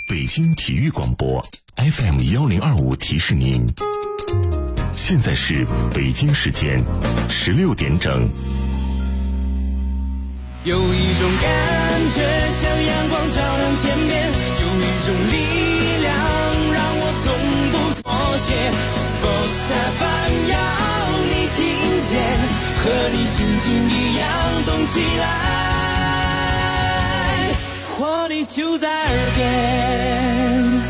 北京体育广播 FM1025提示您，现在是北京时间16点整。 有一种感觉像阳光照亮天边，有一种力量让我从不妥协。Sports FM 要你听见，和你心情一样动起来，活力就在耳边。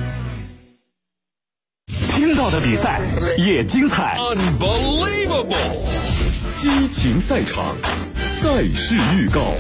听到的比赛也精彩 Unbelievable 激情赛场赛事预告。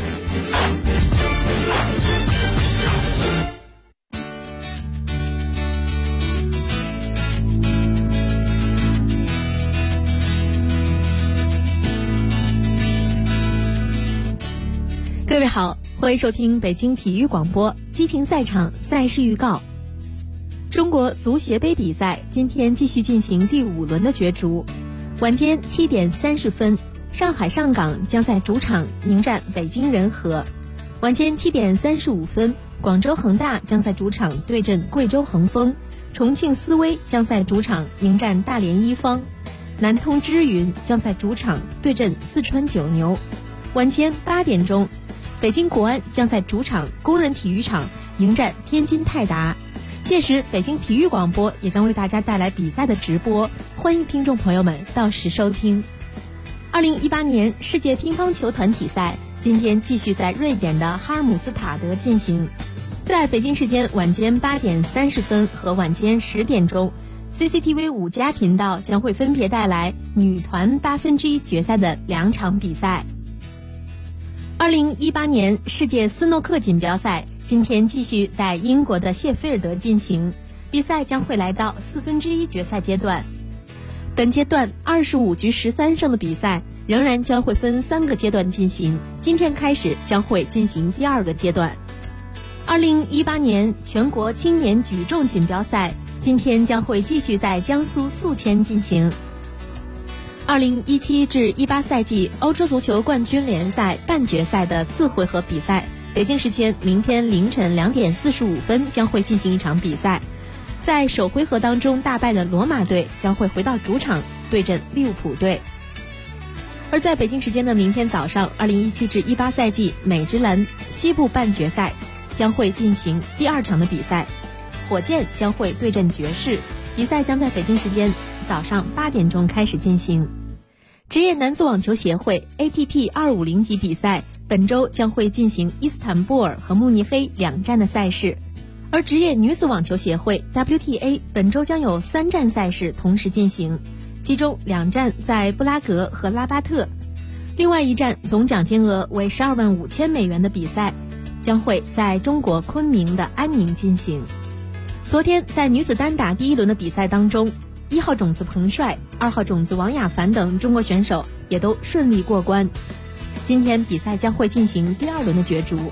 各位好，欢迎收听北京体育广播激情赛场赛事预告。中国足协杯比赛今天继续进行第5轮的角逐，晚间7点30分，上海上港将在主场迎战北京人和；晚间7点35分，广州恒大将在主场对阵贵州恒丰；重庆斯威将在主场迎战大连一方；南通支云将在主场对阵四川九牛；晚间8点钟，北京国安将在主场工人体育场迎战天津泰达。届时北京体育广播也将为大家带来比赛的直播，欢迎听众朋友们到时收听。2018年世界乒乓球团体赛今天继续在瑞典的哈尔姆斯塔德进行，在北京时间晚间8点30分和晚间10点钟，CCTV 5家频道将会分别带来女团1/8决赛的2场比赛。2018年世界斯诺克锦标赛今天继续在英国的谢菲尔德进行，比赛将会来到1/4决赛阶段。本阶段25局13胜的比赛仍然将会分3个阶段进行，今天开始将会进行第2个阶段。2018年全国青年举重锦标赛今天将会继续在江苏宿迁进行。2017至18赛季欧洲足球冠军联赛半决赛的次回合比赛，北京时间明天凌晨2点45分将会进行一场比赛。在首回合当中大败的罗马队将会回到主场对阵利物浦队。而在北京时间的明天早上，2017至18赛季美职篮西部半决赛将会进行第2场的比赛，火箭将会对阵爵士，比赛将在北京时间早上8点钟开始进行。职业男子网球协会 ATP 250级比赛本周将会进行伊斯坦布尔和慕尼黑2站的赛事，而职业女子网球协会 WTA 本周将有3站赛事同时进行，其中2站在布拉格和拉巴特，另外1站总奖金额为12万5千美元的比赛将会在中国昆明的安宁进行。昨天在女子单打第1轮的比赛当中，1号种子彭帅、2号种子王雅凡等中国选手也都顺利过关。今天比赛将会进行第2轮的角逐。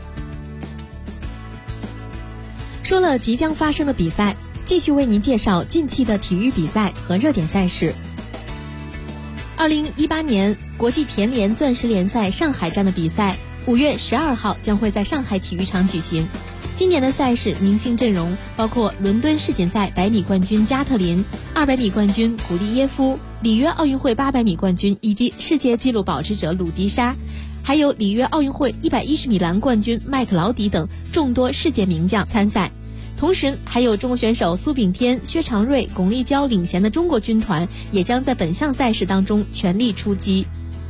说了即将发生的比赛，继续为您介绍近期的体育比赛和热点赛事。2018年国际田联钻石联赛上海站的比赛5月12号将会在上海体育场举行。今年的赛事明星阵容包括伦敦世锦赛100米冠军加特林、200米冠军古利耶夫、里约奥运会800米冠军以及世界纪录保持者鲁迪莎，还有里约奥运会110米栏冠军麦克劳迪等众多世界名将参赛。同时还有中国选手苏炳添、薛长瑞、巩立姣领衔的中国军团也将在本项赛事当中全力出击。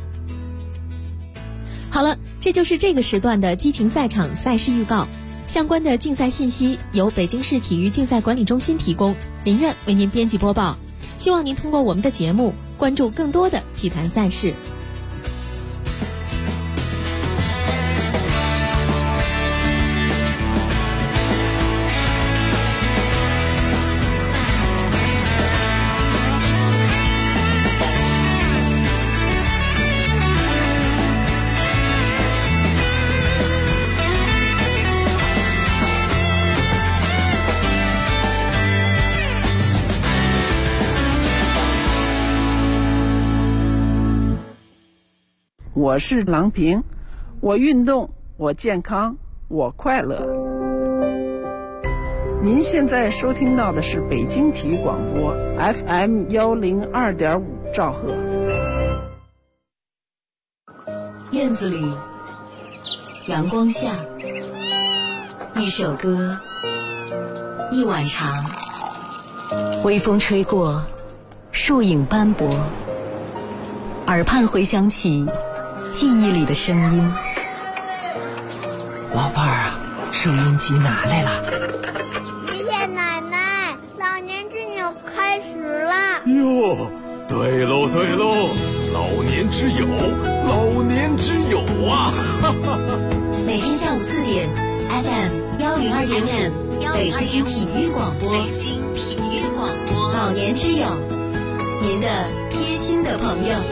好了，这就是这个时段的激情赛场赛事预告。相关的竞赛信息由北京市体育竞赛管理中心提供，林苑为您编辑播报。希望您通过我们的节目关注更多的体坛赛事。 我是郎平，我运动，我健康，我快乐。 您现在收听到的是北京体育广播 FM 102.5兆赫。 院子里，阳光下，一首歌，一碗茶，微风吹过，树影斑驳，耳畔回响起记忆里的声音。 老伴儿啊，收音机拿来了。 谢谢奶奶，老年之友开始了。 哟，对喽对喽，老年之友，老年之友啊！ 每天下午4点 ，FM 102.5，北京体育广播，北京体育广播，老年之友，您的贴心的朋友。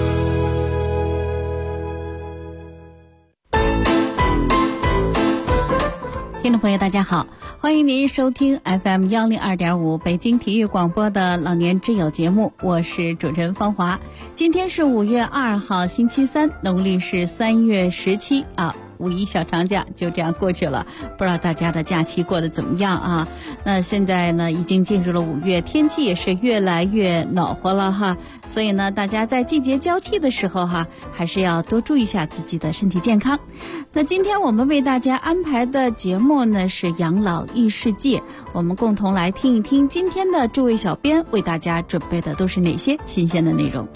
听众朋友大家好，欢迎您收听 FM 102.5北京体育广播的老年之友节目，我是主持人芳华。今天是5月2号星期三，农历是3月17啊。五一小长假就这样过去了，不知道大家的假期过得怎么样啊？那现在呢，已经进入了5月，天气也是越来越暖和了哈。所以呢，大家在季节交替的时候哈，还是要多注意一下自己的身体健康。那今天我们为大家安排的节目呢是养老异世界，我们共同来听一听今天的诸位小编为大家准备的都是哪些新鲜的内容。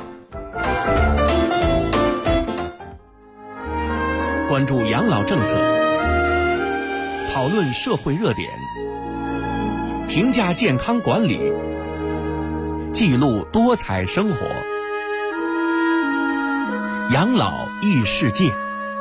关注养老政策，讨论社会热点，评价健康管理，记录多彩生活。养老异世界。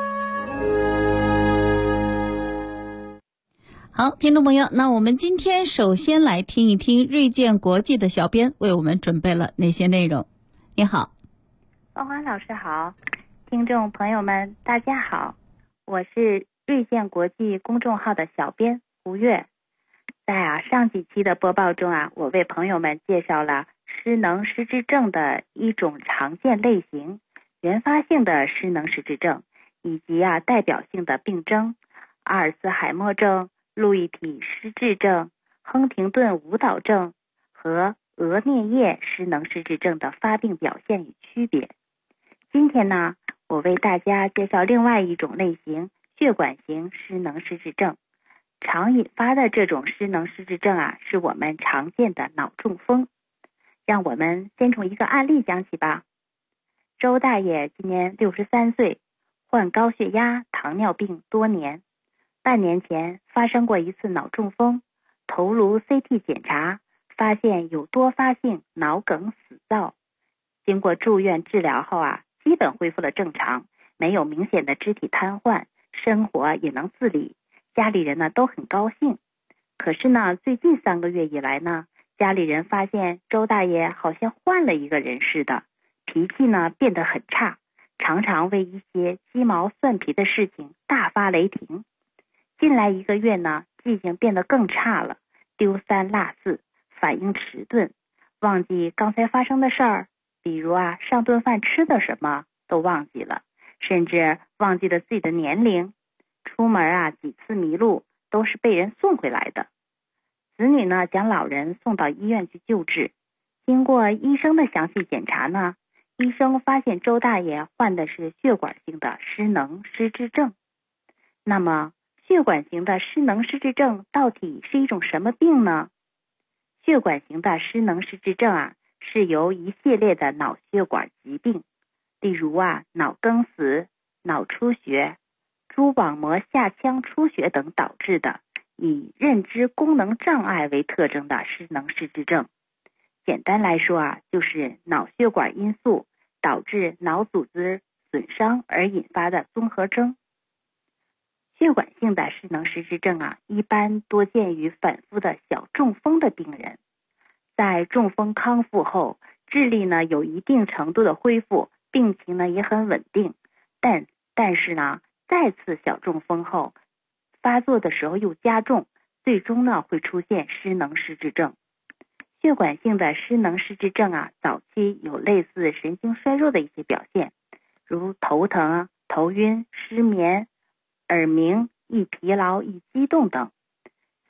好，听众朋友，那我们今天首先来听一听锐健国际的小编为我们准备了哪些内容。你好， 芳华老师好，听众朋友们大家好，我是锐健国际公众号的小编胡月。在上几期的播报中我为朋友们介绍了失能失智症的一种常见类型，原发性的失能失智症，以及代表性的病征，阿尔茨海默症、路易体失智症、亨廷顿舞蹈症和额颞叶失能失智症的发病表现与区别。今天呢，我为大家介绍另外一种类型，血管型失能失智症。常引发的这种失能失智症是我们常见的脑中风。让我们先从一个案例讲起吧。周大爷今年63岁，患高血压、糖尿病多年。半年前发生过一次脑中风，头颅 CT 检查发现有多发性脑梗死灶。经过住院治疗后基本恢复了正常，没有明显的肢体瘫痪，生活也能自理，家里人呢都很高兴。可是呢，最近3个月以来呢，家里人发现周大爷好像换了一个人似的，脾气呢变得很差，常常为一些鸡毛蒜皮的事情大发雷霆。近来1个月呢，记性变得更差了，丢三落四，反应迟钝，忘记刚才发生的事儿，比如上顿饭吃的什么都忘记了，甚至忘记了自己的年龄。出门几次迷路都是被人送回来的。子女呢将老人送到医院去救治，经过医生的详细检查呢，医生发现周大爷患的是血管性的失能失智症。那么血管型的失能失智症到底是一种什么病呢？血管型的失能失智症是由一系列的脑血管疾病，例如脑梗死、脑出血、蛛网膜下腔出血等导致的，以认知功能障碍为特征的失能失智症。简单来说就是脑血管因素导致脑组织损伤而引发的综合征。血管性的失能失智症一般多见于反复的小中风的病人。在中风康复后，智力呢有一定程度的恢复，病情呢也很稳定，但是呢再次小中风后发作的时候又加重，最终呢会出现失能失智症。血管性的失能失智症早期有类似神经衰弱的一些表现，如头疼、头晕、失眠、耳鸣、易疲劳、易激动等。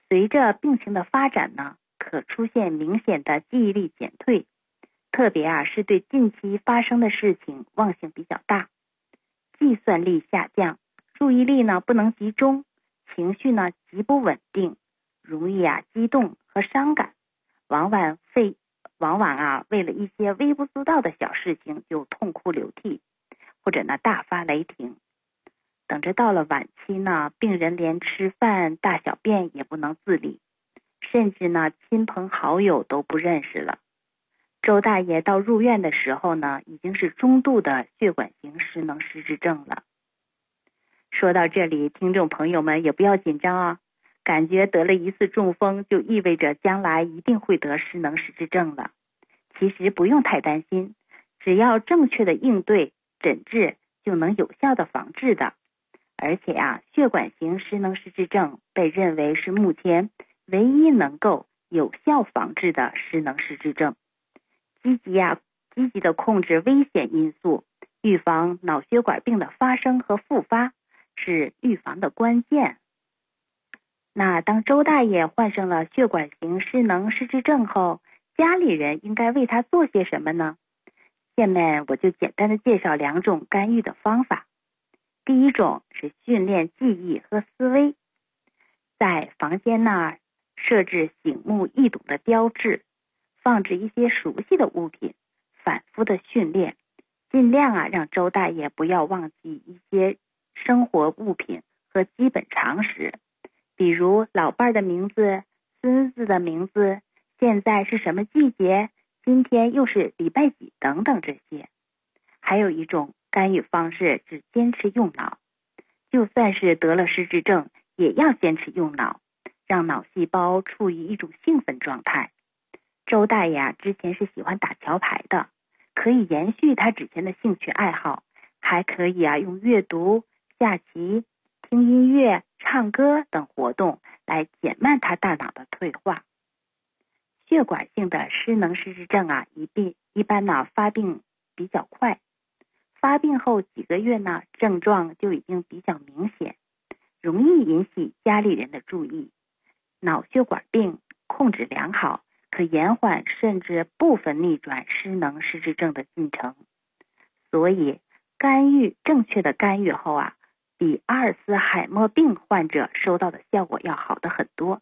随着病情的发展呢，可出现明显的记忆力减退，特别是对近期发生的事情忘性比较大，计算力下降，注意力呢不能集中，情绪呢极不稳定，容易激动和伤感，往往为了一些微不足道的小事情就痛哭流涕，或者呢大发雷霆。等着到了晚期呢，病人连吃饭大小便也不能自理，甚至呢亲朋好友都不认识了。周大爷到入院的时候呢，已经是中度的血管型失能失智症了。说到这里，听众朋友们也不要紧张啊，感觉得了一次中风就意味着将来一定会得失能失智症了。其实不用太担心，只要正确的应对诊治，就能有效的防治的。而且血管型失能失智症被认为是目前唯一能够有效防治的失能失智症。积极的控制危险因素，预防脑血管病的发生和复发，是预防的关键。那当周大爷患上了血管型失能失智症后，家里人应该为他做些什么呢？下面我就简单的介绍2种干预的方法。第一种是训练记忆和思维，在房间设置醒目易懂的标志，放置一些熟悉的物品，反复的训练，尽量让周大爷不要忘记一些生活物品和基本常识，比如老伴的名字、孙子的名字，现在是什么季节，今天又是礼拜几等等这些。还有一种干预方式是坚持用脑，就算是得了失智症，也要坚持用脑，让脑细胞处于一种兴奋状态。周大爷之前是喜欢打桥牌的，可以延续他之前的兴趣爱好，还可以用阅读、下棋、听音乐、唱歌等活动来减慢他大脑的退化。血管性的失能失智症一般发病比较快，发病后几个月症状就已经比较明显，容易引起家里人的注意。脑血管病控制良好，可延缓甚至部分逆转失能失智症的进程。所以正确的干预后比阿尔茨海默病患者收到的效果要好的很多。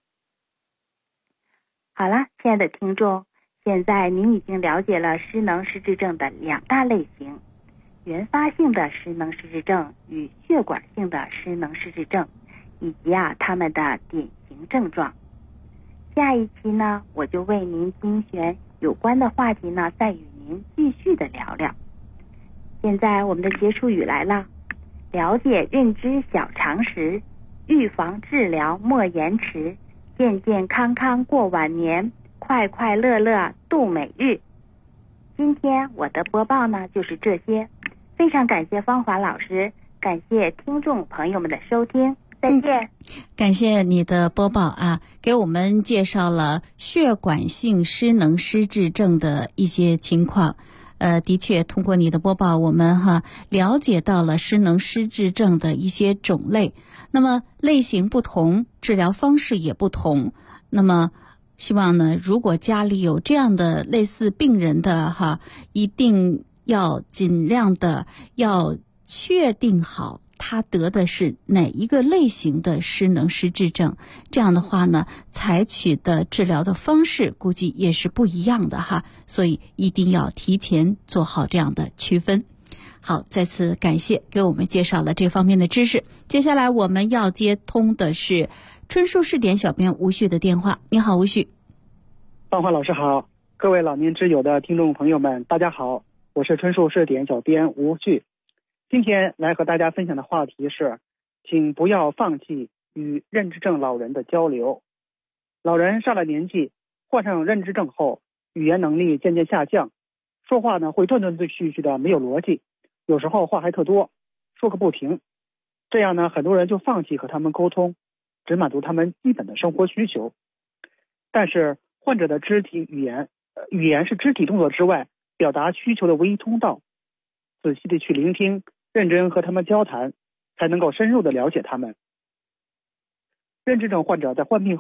好了，亲爱的听众，现在您已经了解了失能失智症的2大类型，原发性的失能失智症与血管性的失能失智症，以及它们的典型症状。下一期呢，我就为您精选有关的话题呢，再与您继续的聊聊。现在我们的结束语来了，了解认知小常识，预防治疗莫延迟，健健康康过晚年，快快乐乐度每日。今天我的播报呢就是这些，非常感谢芳华老师，感谢听众朋友们的收听，再见。 感谢你的播报给我们介绍了血管性失能失智症的一些情况。的确通过你的播报，我们了解到了失能失智症的一些种类，那么类型不同，治疗方式也不同。那么希望呢，如果家里有这样的类似病人的一定要尽量的要确定好他得的是哪一个类型的失能失智症，这样的话呢，采取的治疗的方式估计也是不一样的所以一定要提前做好这样的区分。好，再次感谢给我们介绍了这方面的知识。接下来我们要接通的是春树试点小编吴旭的电话。你好，吴旭。 芳华老师好，各位老年之友的听众朋友们，大家好，我是春树试点小编吴旭。今天来和大家分享的话题是，请不要放弃与认知症老人的交流。老人上了年纪，患上认知症后，语言能力渐渐下降，说话呢会断断续续的，没有逻辑，有时候话还特多，说个不停。这样呢，很多人就放弃和他们沟通，只满足他们基本的生活需求。但是患者的肢体语言是肢体动作之外表达需求的唯一通道，仔细的去聆听，认真和他们交谈，才能够深入的了解他们。认知症患者在患病后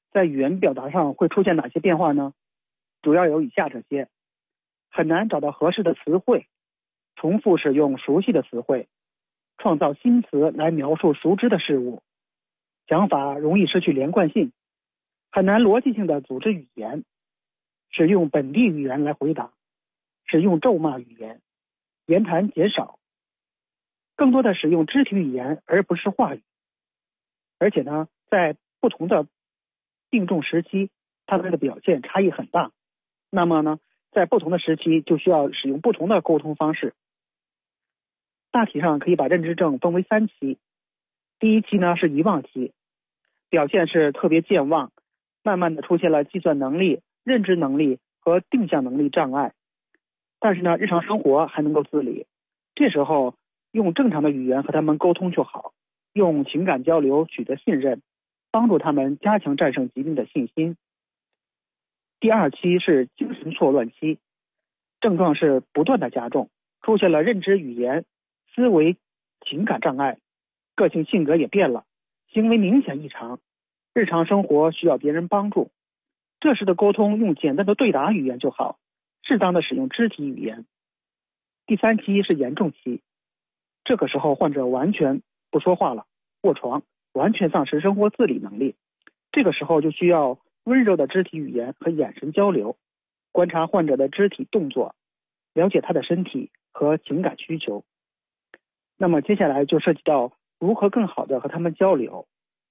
在语言表达上会出现哪些变化呢？主要有以下这些：很难找到合适的词汇，重复使用熟悉的词汇，创造新词来描述熟知的事物，想法容易失去连贯性，很难逻辑性的组织语言，使用本地语言来回答，使用咒骂语言，言谈减少，更多的使用肢体语言而不是话语。而且呢，在不同的病重时期，它们的表现差异很大。那么呢，在不同的时期就需要使用不同的沟通方式。大体上可以把认知症分为3期。第一期呢是遗忘期，表现是特别健忘，慢慢的出现了计算能力、认知能力和定向能力障碍。但是呢，日常生活还能够自理，这时候用正常的语言和他们沟通就好，用情感交流取得信任，帮助他们加强战胜疾病的信心。第2期是精神错乱期，症状是不断的加重，出现了认知语言、思维、情感障碍，个性性格也变了，行为明显异常，日常生活需要别人帮助。这时的沟通用简单的对答语言就好，适当的使用肢体语言。第3期是严重期，这个时候患者完全不说话了，卧床，完全丧失生活自理能力。这个时候就需要温柔的肢体语言和眼神交流，观察患者的肢体动作，了解他的身体和情感需求。那么接下来就涉及到如何更好的和他们交流。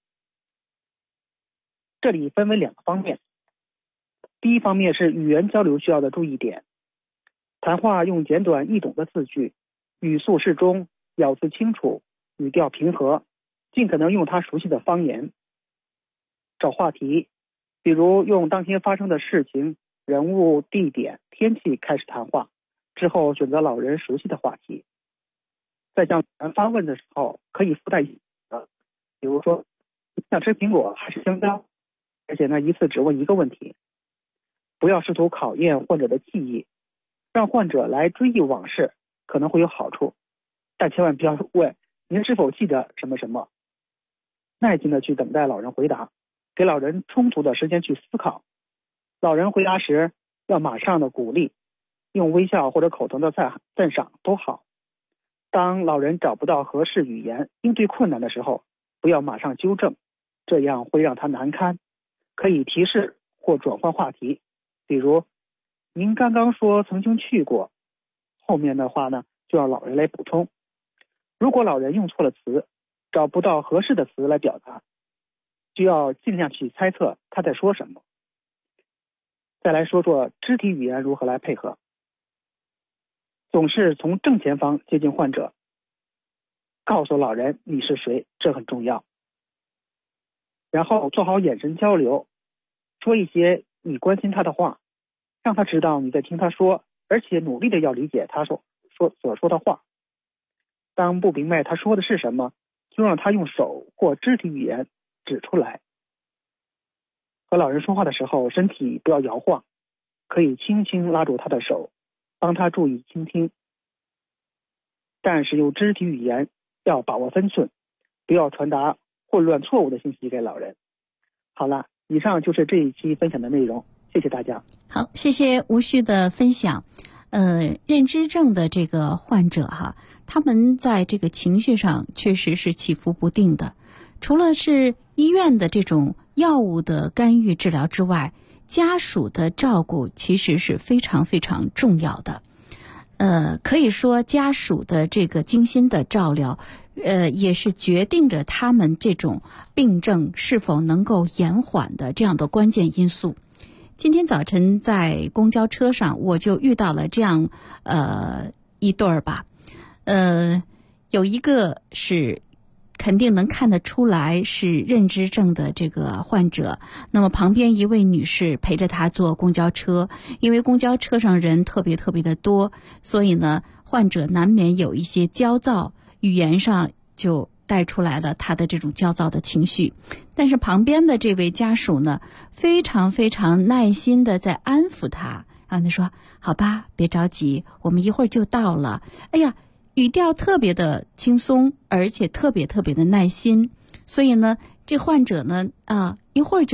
这里分为2个方面。第一方面是语言交流需要的注意点，谈话用简短易懂的字句，语速适中，咬字清楚，语调平和，尽可能用他熟悉的方言。找话题，比如用当天发生的事情、人物、地点、天气开始谈话，之后选择老人熟悉的话题。在向人发问的时候，可以附带比如说想吃苹果还是香蕉，而且呢一次只问1个问题。不要试图考验患者的记忆，让患者来追忆往事可能会有好处，但千万不要问您是否记得什么什么。耐心的去等待老人回答，给老人充足的时间去思考。老人回答时要马上的鼓励，用微笑或者口头的赞赏都好。当老人找不到合适语言应对困难的时候，不要马上纠正，这样会让他难堪。可以提示或转换话题，比如您刚刚说曾经去过，后面的话呢就让老人来补充。如果老人用错了词，找不到合适的词来表达，就要尽量去猜测他在说什么。再来说说肢体语言如何来配合。总是从正前方接近患者，告诉老人你是谁，这很重要。然后做好眼神交流，说一些你关心他的话，让他知道你在听他说，而且努力的要理解他所说的话。当不明白他说的是什么，就让他用手或肢体语言指出来。和老人说话的时候，身体不要摇晃，可以轻轻拉住他的手，帮他注意倾听。但是用肢体语言要把握分寸，不要传达混乱错误的信息给老人。好了，以上就是这一期分享的内容，谢谢大家。 好，谢谢吴旭的分享。认知症的这个患者哈，他们在这个情绪上确实是起伏不定的。除了是医院的这种药物的干预治疗之外，家属的照顾其实是非常非常重要的。可以说家属的这个精心的照料，也是决定着他们这种病症是否能够延缓的这样的关键因素。今天早晨在公交车上，我就遇到了这样一对儿吧，有一个是肯定能看得出来是认知症的这个患者，那么旁边一位女士陪着他坐公交车，因为公交车上人特别特别的多，所以呢患者难免有一些焦躁，语言上就带出来了他的这种焦躁的情绪。但是旁边的这位家属呢，非常非常耐心的在安抚他，然后他说好吧，别着急，我们一会儿就到了。哎呀，语调特别的轻松，而且特别特别的耐心。所以呢这患者呢一会儿就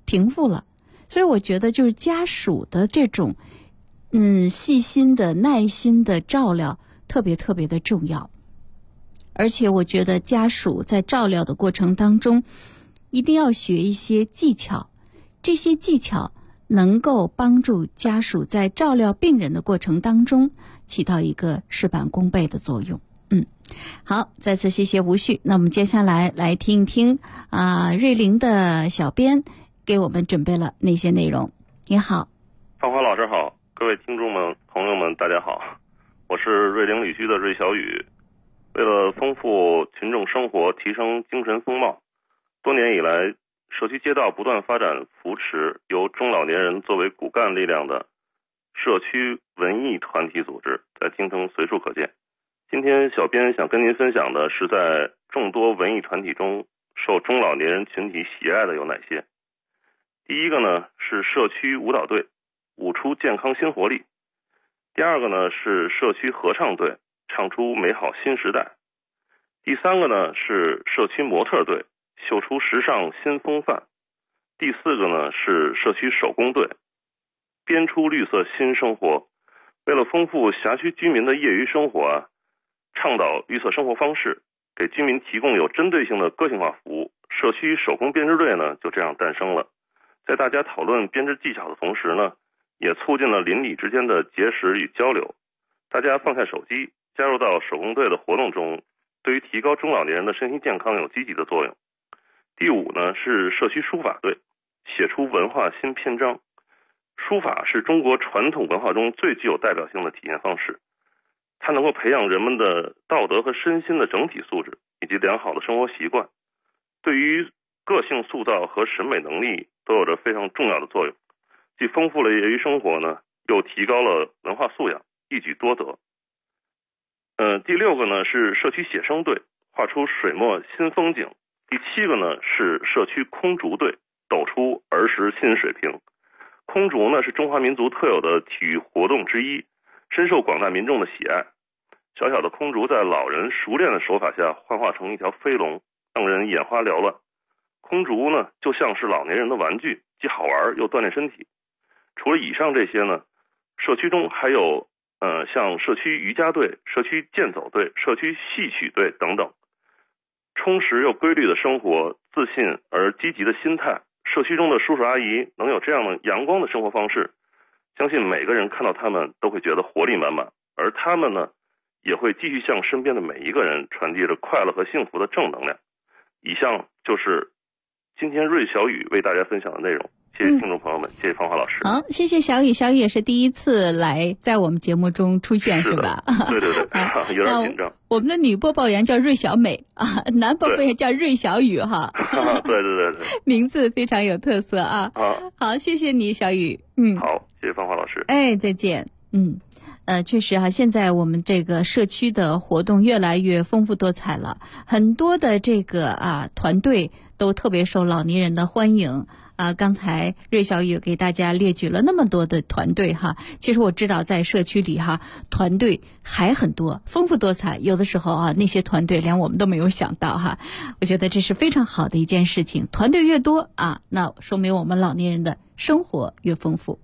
平复了。所以我觉得就是家属的这种细心的耐心的照料特别特别的重要。而且我觉得家属在照料的过程当中一定要学一些技巧，这些技巧能够帮助家属在照料病人的过程当中起到一个事半功倍的作用。好，再次谢谢吴旭。那我们接下来来听一听瑞林的小编给我们准备了那些内容。你好， 芳华老师好，各位听众们朋友们大家好，我是瑞林旅居的瑞小雨。为了丰富群众生活，提升精神风貌，多年以来社区街道不断发展扶持由中老年人作为骨干力量的社区文艺团体组织，在京城随处可见。今天小编想跟您分享的是，在众多文艺团体中受中老年人群体喜爱的有哪些。第一个呢是社区舞蹈队，舞出健康新活力。第二个呢是社区合唱队，唱出美好新时代。第三个呢是社区模特队，秀出时尚新风范。第四个呢是社区手工队，编出绿色新生活。为了丰富辖区居民的业余生活倡导绿色生活方式，给居民提供有针对性的个性化服务，社区手工编织队呢就这样诞生了。在大家讨论编织技巧的同时呢，也促进了邻里之间的结识与交流。大家放下手机，加入到手工队的活动中，对于提高中老年人的身心健康有积极的作用。第五呢是社区书法队，写出文化新篇章。书法是中国传统文化中最具有代表性的体现方式，它能够培养人们的道德和身心的整体素质以及良好的生活习惯，对于个性塑造和审美能力都有着非常重要的作用，既丰富了业余生活呢，又提高了文化素养，一举多得。第六个呢是社区写生队，画出水墨新风景。第七个呢是社区空竹队，抖出儿时新水平。空竹呢是中华民族特有的体育活动之一，深受广大民众的喜爱。小小的空竹在老人熟练的手法下幻化成一条飞龙，让人眼花缭乱。空竹呢就像是老年人的玩具，既好玩又锻炼身体。除了以上这些呢，社区中还有像社区瑜伽队、社区健走队、社区戏曲队等等。充实又规律的生活，自信而积极的心态，社区中的叔叔阿姨能有这样的阳光的生活方式，相信每个人看到他们都会觉得活力满满，而他们呢也会继续向身边的每一个人传递着快乐和幸福的正能量。以上就是今天瑞小雨为大家分享的内容，谢谢听众朋友们，谢谢芳华老师。 好，谢谢小雨。小雨也是第一次来在我们节目中出现，是吧？ 对对对，有点紧张。 我们的女播报员叫瑞小美男播报员叫瑞小雨哈。 对对对对， 名字非常有特色啊。好，谢谢你，小雨。 好，谢谢芳华老师。 哎，再见。确实现在我们这个社区的活动越来越丰富多彩了，很多的这个团队都特别受老年人的欢迎。刚才瑞小雨给大家列举了那么多的团队其实我知道在社区里团队还很多，丰富多彩，有的时候那些团队连我们都没有想到我觉得这是非常好的一件事情，团队越多那说明我们老年人的生活越丰富。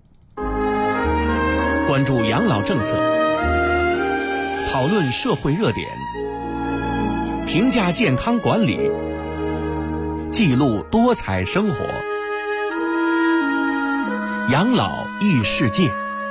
关注养老政策，讨论社会热点，评价健康管理，记录多彩生活。养老异世界。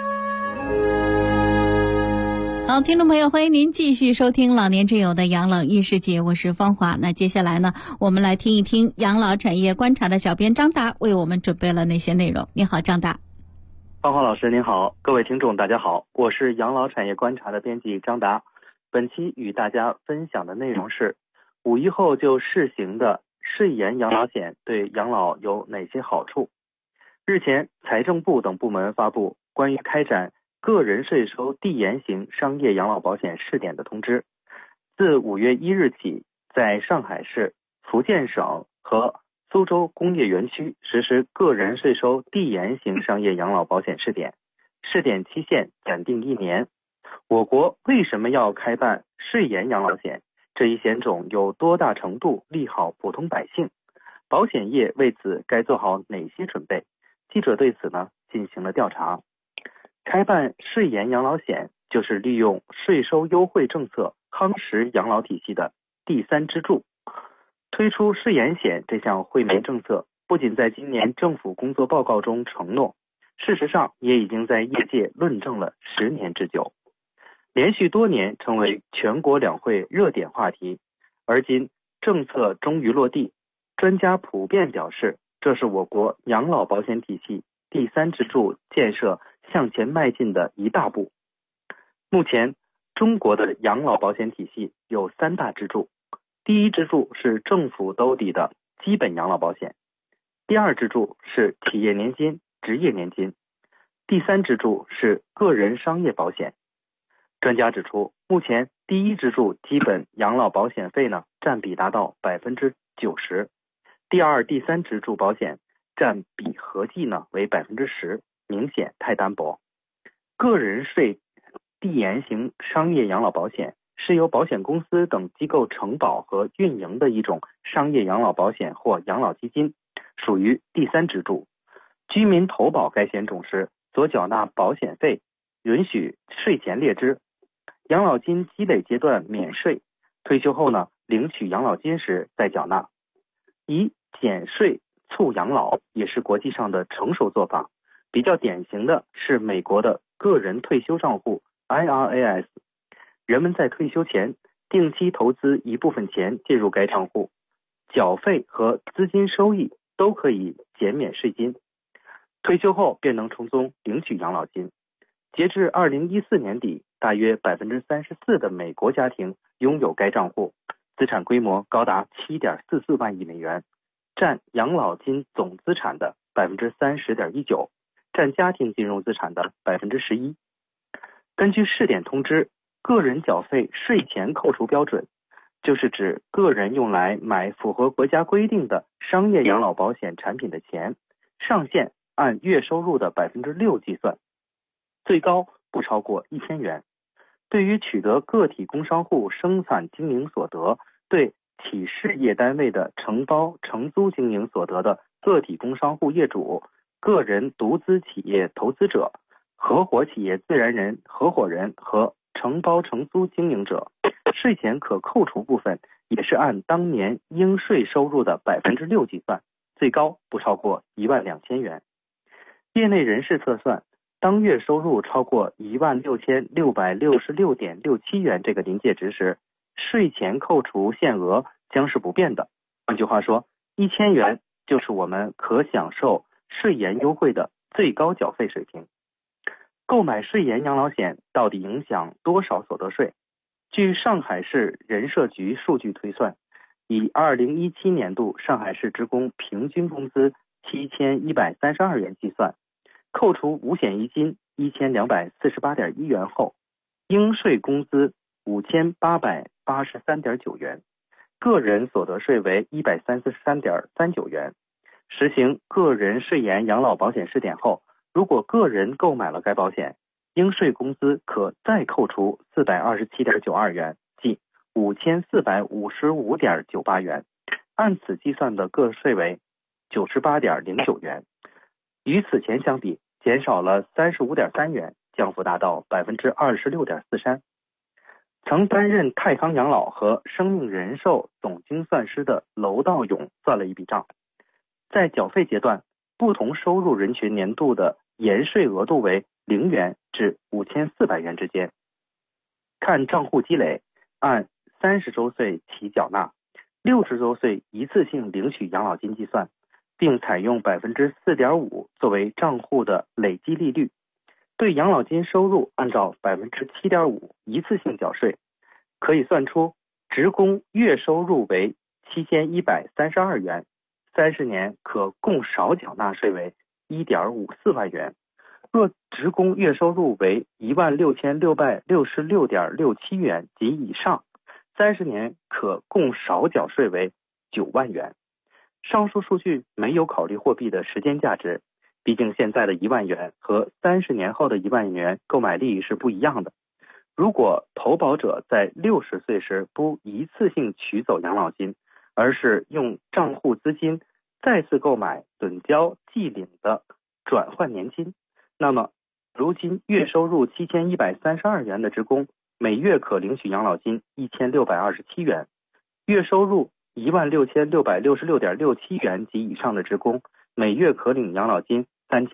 好，听众朋友，欢迎您继续收听老年之友的养老异世界，我是芳华。那接下来呢，我们来听一听养老产业观察的小编张达为我们准备了哪些内容。你好，张达。 芳华老师您好，各位听众大家好，我是养老产业观察的编辑张达。本期与大家分享的内容是5一后就试行的税延养老险对养老有哪些好处。日前，财政部等部门发布关于开展个人税收递延型商业养老保险试点的通知，自5月1日起，在上海市、福建省和苏州工业园区实施个人税收递延型商业养老保险试点，试点期限暂定1年。我国为什么要开办税延养老险？这一险种有多大程度利好普通百姓？ 保险业为此该做好哪些准备？记者对此呢进行了调查。开办税延养老险就是利用税收优惠政策夯实养老体系的第三支柱。推出税延险这项惠民政策，不仅在今年政府工作报告中承诺，事实上也已经在业界论证了10年之久，连续多年成为全国两会热点话题。而今政策终于落地，专家普遍表示，这是我国养老保险体系第三支柱建设向前迈进的一大步。目前，中国的养老保险体系有3大支柱，第一支柱是政府兜底的基本养老保险，第二支柱是企业年金、职业年金，第三支柱是个人商业保险。专家指出，目前第一支柱基本养老保险费呢占比达到90%，第二、第三支柱保险占比合计呢为10%，明显太单薄。个人税递延型商业养老保险是由保险公司等机构承保和运营的一种商业养老保险或养老基金，属于第三支柱。居民投保该险种时所缴纳保险费允许税前列支，养老金积累阶段免税，退休后呢领取养老金时再缴纳。以减税促养老也是国际上的成熟做法，比较典型的是美国的个人退休账户 IRAS， 人们在退休前定期投资一部分钱进入该账户，缴费和资金收益都可以减免税金，退休后便能从中领取养老金。截至2014年底，大约34%的美国家庭拥有该账户，资产规模高达7.44万亿美元，占养老金总资产的30.19%，占家庭金融资产的11%。根据试点通知，个人缴费税前扣除标准，就是指个人用来买符合国家规定的商业养老保险产品的钱，上限按月收入的6%计算，最高不超过1000元。对于取得个体工商户生产经营所得，对企事业单位的承包承租经营所得的个体工商户业主、个人独资企业投资者、合伙企业自然人合伙人和承包承租经营者，税前可扣除部分也是按当年应税收入的6%计算，最高不超过12000元。业内人士测算，当月收入超过16666.67元这个临界值时，税前扣除限额将是不变的。换句话说，1000元就是我们可享受税延优惠的最高缴费水平。购买税延养老险到底影响多少所得税？据上海市人社局数据推算，以2017年度上海市职工平均工资7132元计算，扣除五险一金1248.1元后，应税工资5883.9元，个人所得税为133.39元。实行个人税延养老保险试点后，如果个人购买了该保险，应税工资可再扣除427.92元，即5455.98元，按此计算的个税为98.09元。与此前相比，减少了35.3元，降幅达到26.43%。曾担任泰康养老和生命人寿总精算师的娄道勇算了一笔账，在缴费阶段，不同收入人群年度的延税额度为0元至5400元之间。看账户积累，按30周岁起缴纳，60周岁一次性领取养老金计算，并采用4.5%作为账户的累计利率，对养老金收入按照7.5%一次性缴税，可以算出职工月收入为7132元，30年可共少缴纳税为1.54万元。若职工月收入为16666.67元及以上，30年可共少缴税为9万元。上述数据没有考虑货币的时间价值，毕竟现在的1万元和30年后的1万元购买力是不一样的。如果投保者在60岁时不一次性取走养老金，而是用账户资金再次购买趸交季领的转换年金，那么如今月收入7132元的职工，每月可领取养老金1627元，月收入16666.67元及以上的职工，每月可领养老金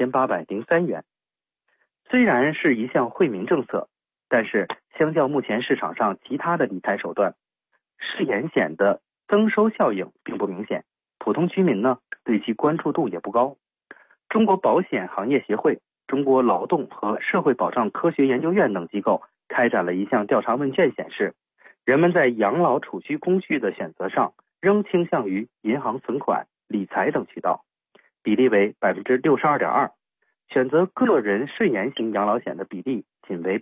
3803元。虽然是一项惠民政策，但是相较目前市场上其他的理财手段，世延险的增收效应并不明显，普通居民呢对其关注度也不高。中国保险行业协会、中国劳动和社会保障科学研究院等机构开展了一项调查问卷，显示人们在养老储蓄工具的选择上仍倾向于银行存款、理财等渠道，比例为 62.2%， 选择个人税延型养老险的比例仅为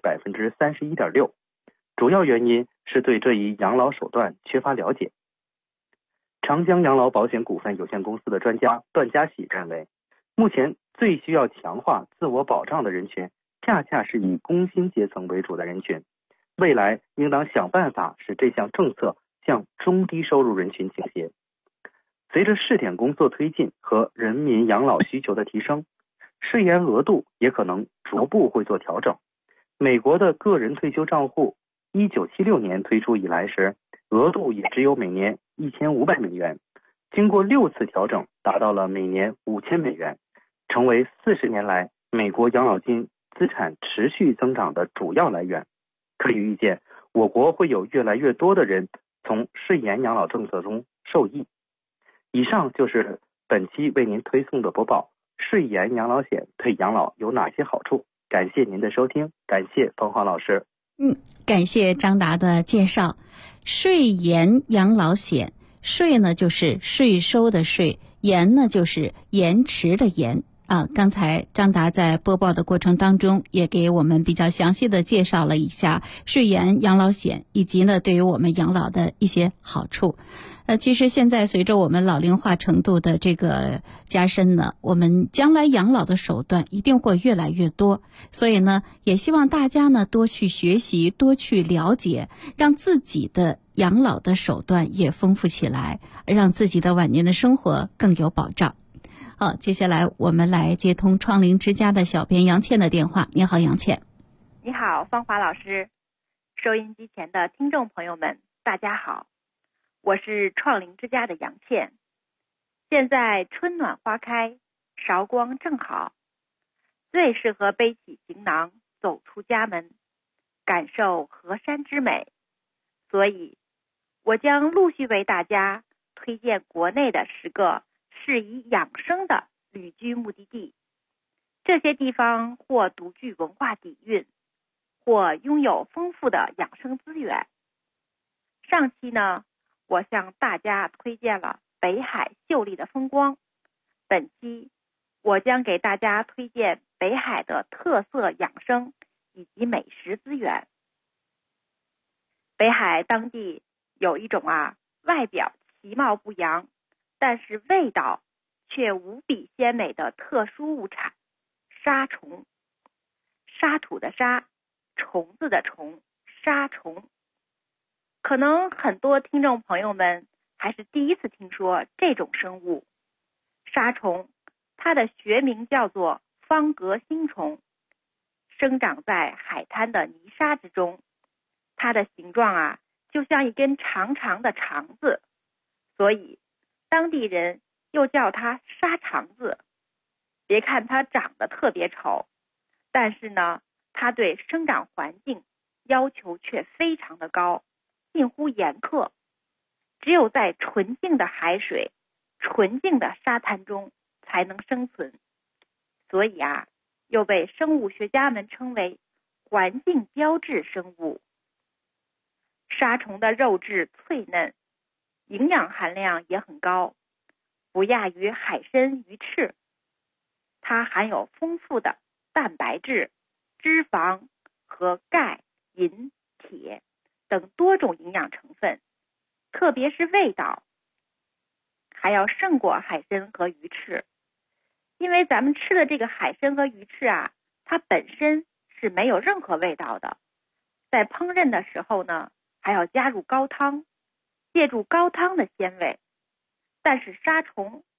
31.6%， 主要原因是对这一养老手段缺乏了解。长江养老保险股份有限公司的专家段嘉喜认为，目前最需要强化自我保障的人群，恰恰是以工薪阶层为主的人群，未来应当想办法使这项政策向中低收入人群倾斜。随着试点工作推进和人民养老需求的提升，税延额度也可能逐步会做调整。美国的个人退休账户1976年推出以来时，额度也只有每年1500美元，经过6次调整，达到了每年5000美元，成为40年来美国养老金资产持续增长的主要来源。可以预见，我国会有越来越多的人从税延养老政策中受益。以上就是本期为您推送的播报，税延养老险对养老有哪些好处？感谢您的收听，感谢芳华老师。 感谢张达的介绍。税延养老险，税呢就是税收的税，延呢就是延迟的延啊。刚才张达在播报的过程当中也给我们比较详细的介绍了一下税延养老险以及呢对于我们养老的一些好处。其实现在随着我们老龄化程度的这个加深呢，我们将来养老的手段一定会越来越多，所以呢也希望大家呢多去学习，多去了解，让自己的养老的手段也丰富起来，让自己的晚年的生活更有保障。好，接下来我们来接通创龄之家的小编杨倩的电话。你好，杨倩。 你好，芳华老师，收音机前的听众朋友们大家好，我是创龄之家的杨倩。现在春暖花开，韶光正好，最适合背起行囊走出家门，感受河山之美。所以我将陆续为大家推荐国内的10个适宜养生的旅居目的地。这些地方或独具文化底蕴，或拥有丰富的养生资源。上期呢，我向大家推荐了北海秀丽的风光，本期我将给大家推荐北海的特色养生以及美食资源。北海当地有一种外表其貌不扬，但是味道却无比鲜美的特殊物产沙虫。沙土的沙，虫子的虫，沙虫。可能很多听众朋友们还是第一次听说这种生物。沙虫，它的学名叫做方格星虫，生长在海滩的泥沙之中。它的形状就像一根长长的肠子，所以当地人又叫它沙肠子。别看它长得特别丑，但是呢，它对生长环境要求却非常的高，近乎严苛。只有在纯净的海水、纯净的沙滩中才能生存，所以又被生物学家们称为环境标志生物。沙虫的肉质脆嫩，营养含量也很高，不亚于海参、鱼翅。它含有丰富的蛋白质、脂肪和钙、银、铁等多种营养成分，特别是味道还要胜过海参和鱼翅。因为咱们吃的这个海参和鱼翅它本身是没有任何味道的，在烹饪的时候呢，还要加入高汤，借助高汤的鲜味。但是沙虫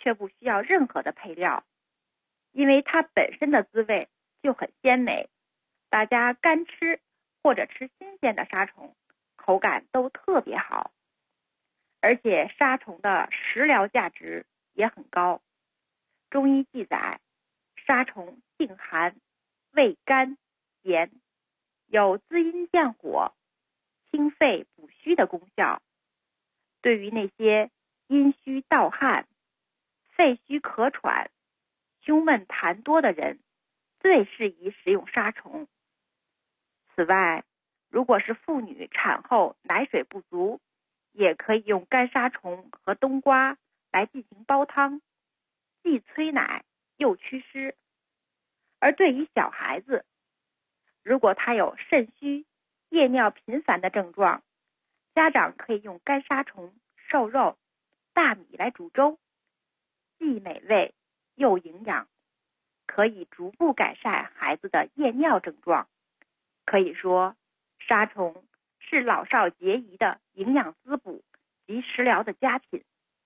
却不需要任何的配料，因为它本身的滋味就很鲜美，大家干吃或者吃新鲜的沙虫，口感都特别好。而且沙虫的食疗价值也很高。中医记载，沙虫性寒，味甘咸，有滋阴降火、清肺补虚的功效。对于那些阴虚盗汗、肺虚咳喘、胸闷痰多的人，最适宜食用沙虫。此外，如果是妇女产后奶水不足，也可以用干沙虫和冬瓜来进行煲汤，既催奶又祛湿。而对于小孩子，如果他有肾虚、夜尿频繁的症状，家长可以用干沙虫、瘦肉、大米来煮粥，既美味又营养，可以逐步改善孩子的夜尿症状。可以说，沙虫是老少皆宜的营养滋补及食疗的佳品。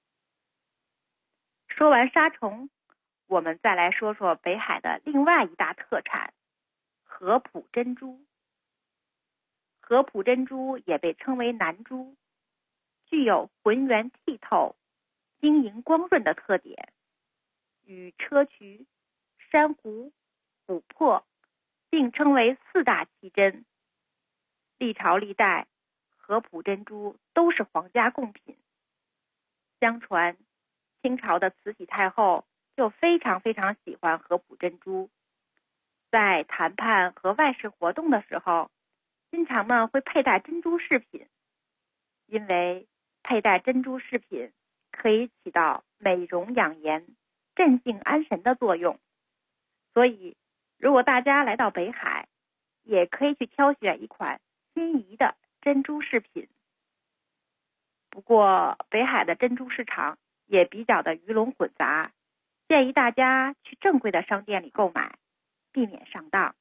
说完沙虫，我们再来说说北海的另外一大特产——合浦珍珠。合浦珍珠也被称为南珠，具有浑圆剔透、晶莹光润的特点，与砗磲、珊瑚、琥珀并称为四大奇珍。历朝历代，合浦珍珠都是皇家贡品。相传，清朝的慈禧太后就非常喜欢合浦珍珠，在谈判和外事活动的时候，经常呢会佩戴珍珠饰品，因为佩戴珍珠饰品可以起到美容养颜、镇静安神的作用。所以，如果大家来到北海，也可以去挑选一款心仪的珍珠饰品。不过，北海的珍珠市场也比较的鱼龙混杂，建议大家去正规的商店里购买，避免上当。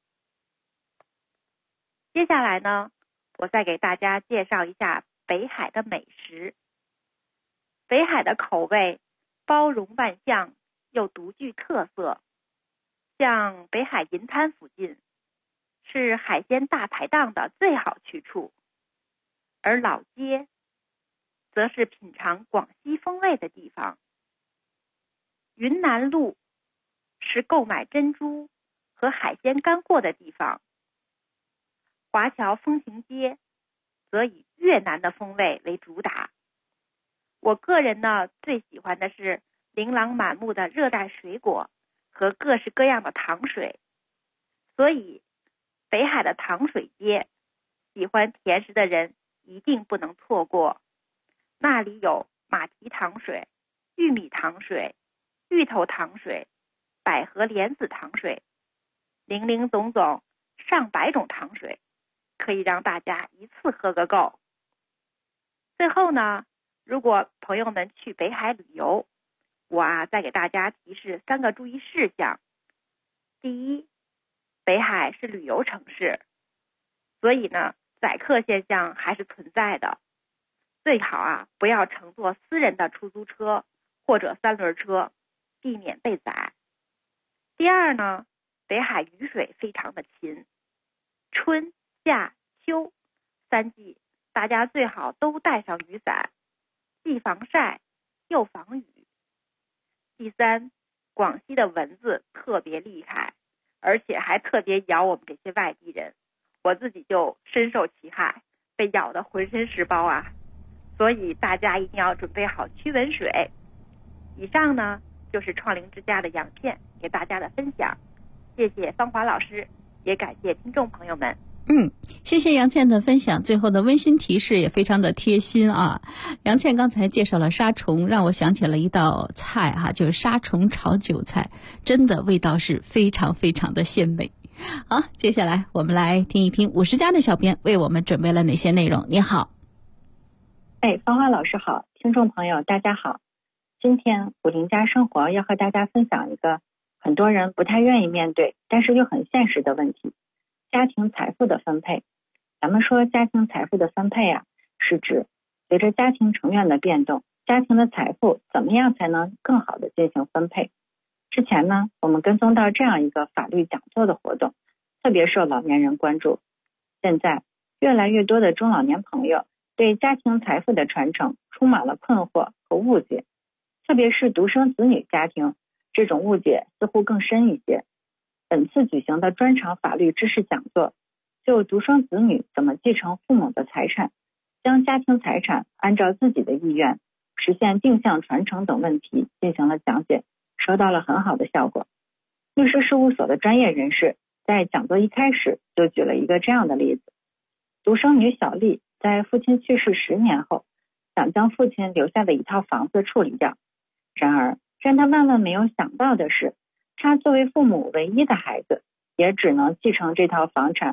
接下来呢，我再给大家介绍一下北海的美食。北海的口味包容万象，又独具特色。像北海银滩附近，是海鲜大排档的最好去处，而老街则是品尝广西风味的地方。云南路是购买珍珠和海鲜干货的地方。华侨风情街则以越南的风味为主打。我个人呢，最喜欢的是琳琅满目的热带水果和各式各样的糖水，所以北海的糖水街，喜欢甜食的人一定不能错过。那里有马蹄糖水、玉米糖水、芋头糖水、百合莲子糖水，林林总总上百种糖水，可以让大家一次喝个够。最后呢，如果朋友们去北海旅游，我再给大家提示3个注意事项。第一，北海是旅游城市，所以呢，宰客现象还是存在的。最好不要乘坐私人的出租车或者3轮车，避免被宰。第二呢，北海雨水非常的勤，春夏秋3季，大家最好都带上雨伞，既防晒又防雨。第三，广西的蚊子特别厉害，而且还特别咬我们这些外地人，我自己就深受其害，被咬得浑身是包啊！所以大家一定要准备好驱蚊水。以上呢，就是创灵之家的杨倩给大家的分享，谢谢芳华老师，也感谢听众朋友们。 谢谢杨倩的分享，最后的温馨提示也非常的贴心啊。杨倩刚才介绍了沙虫，让我想起了一道菜就是沙虫炒韭菜，真的味道是非常的鲜美。好，接下来我们来听一听50家的小编为我们准备了哪些内容。你好。 芳华老师好，听众朋友大家好。今天50家生活要和大家分享一个很多人不太愿意面对，但是又很现实的问题，家庭财富的分配。咱们说家庭财富的分配是指随着家庭成员的变动， 家庭的财富怎么样才能更好的进行分配。之前呢，我们跟踪到这样一个法律讲座的活动，特别受老年人关注。现在越来越多的中老年朋友对家庭财富的传承充满了困惑和误解，特别是独生子女家庭，这种误解似乎更深一些。本次举行的专场法律知识讲座，就独生子女怎么继承父母的财产，将家庭财产按照自己的意愿实现定向传承等问题进行了讲解，收到了很好的效果。律师事务所的专业人士在讲座一开始就举了一个这样的例子：独生女小丽在父亲去世10年后，想将父亲留下的一套房子处理掉。然而让她万万没有想到的是，她作为父母唯一的孩子，也只能继承这套房产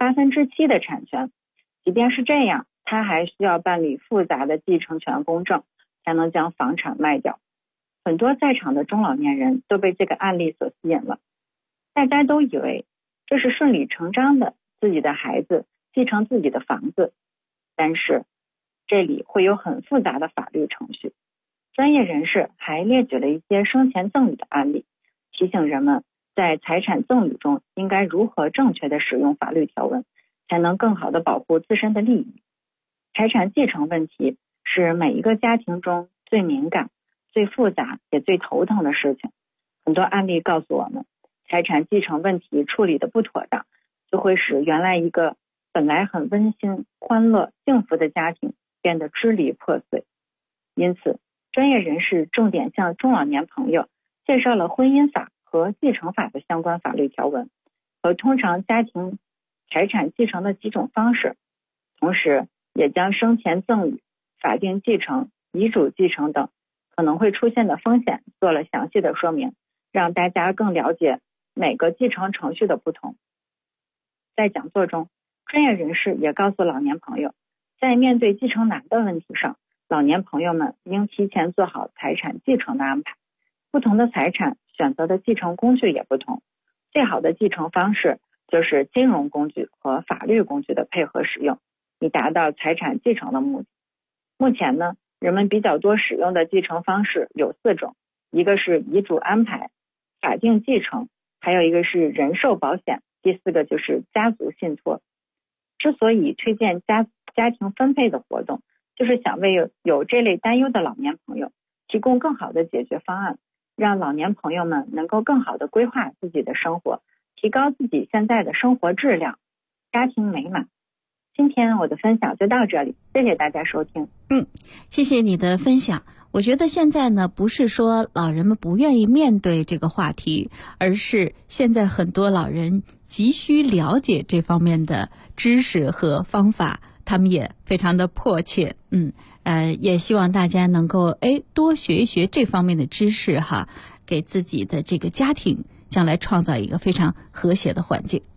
7/8的产权。即便是这样，她还需要办理复杂的继承权公证，才能将房产卖掉。很多在场的中老年人都被这个案例所吸引了，大家都以为这是顺理成章的，自己的孩子继承自己的房子，但是这里会有很复杂的法律程序。专业人士还列举了一些生前赠与的案例，提醒人们在财产赠与中应该如何正确的使用法律条文，才能更好的保护自身的利益。财产继承问题是每一个家庭中最敏感、最复杂也最头疼的事情。很多案例告诉我们，财产继承问题处理的不妥当，就会使原来一个本来很温馨、欢乐、幸福的家庭变得支离破碎。因此，专业人士重点向中老年朋友介绍了婚姻法和继承法的相关法律条文和通常家庭财产继承的几种方式，同时也将生前赠与、法定继承、遗嘱继承等可能会出现的风险做了详细的说明，让大家更了解每个继承程序的不同。在讲座中，专业人士也告诉老年朋友，在面对继承难的问题上，老年朋友们应提前做好财产继承的安排。不同的财产选择的继承工具也不同，最好的继承方式就是金融工具和法律工具的配合使用，以达到财产继承的目的。目前呢，人们比较多使用的继承方式有4种，一个是遗嘱安排、法定继承，还有一个是人寿保险，第4个就是家族信托。之所以推荐家庭分配的活动，就是想为有这类担忧的老年朋友提供更好的解决方案，让老年朋友们能够更好的规划自己的生活，提高自己现在的生活质量，家庭美满。今天我的分享就到这里，谢谢大家收听。 谢谢你的分享。我觉得现在呢，不是说老人们不愿意面对这个话题，而是现在很多老人急需了解这方面的知识和方法，他们也非常的迫切。也希望大家能够多学一学这方面的知识哈，给自己的这个家庭将来创造一个非常和谐的环境。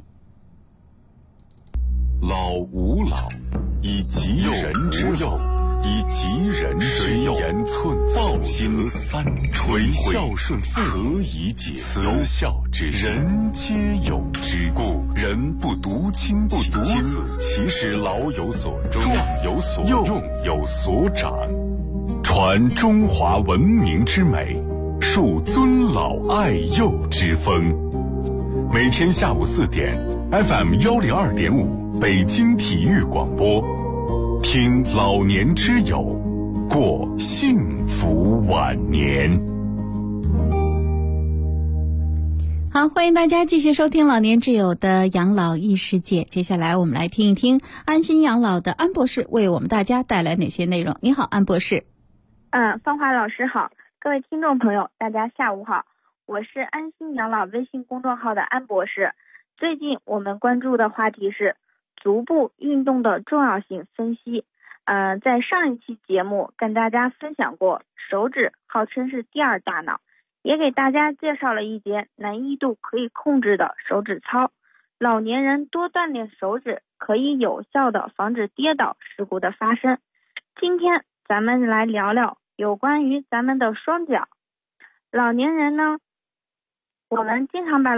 老吾老以及人之幼，以及人之幼，言寸报心三垂孝顺父何以解慈孝之心，人皆有之。故人不独亲不独子，其实老有所终，壮有所用，有所长，传中华文明之美，树尊老爱幼之风。每天下午4点 FM 102.5北京体育广播，听老年之友，过幸福晚年。 好，欢迎大家继续收听老年之友的养老异世界。接下来我们来听一听安心养老的安博士为我们大家带来哪些内容。你好，安博士。 芳华老师好，各位听众朋友大家下午好，我是安心养老微信公众号的安博士。最近我们关注的话题是足部运动的重要性分析。在上一期节目跟大家分享过，手指号称是第2大脑，也给大家介绍了一节难易度可以控制的手指操。老年人多锻炼手指，可以有效的防止跌倒事故的发生。今天咱们来聊聊有关于咱们的双脚。老年人呢，我们经常把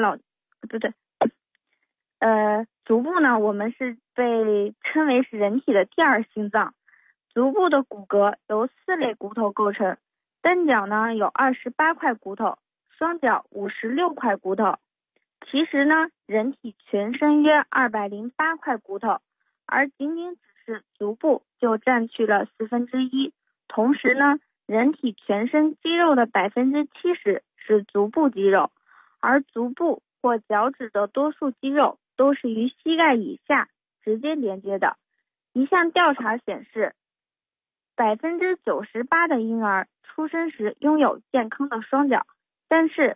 足部呢，我们是被称为是人体的第2心脏。 足部的骨骼由4类骨头构成，单脚呢有28块骨头，双脚56块骨头。其实呢，人体全身约208块骨头，而仅仅只是足部就占据了1/4。同时呢，人体全身肌肉的70%是足部肌肉，而足部或脚趾的多数肌肉都是与膝盖以下直接连接的。一项调查显示，98%的婴儿出生时拥有健康的双脚，但是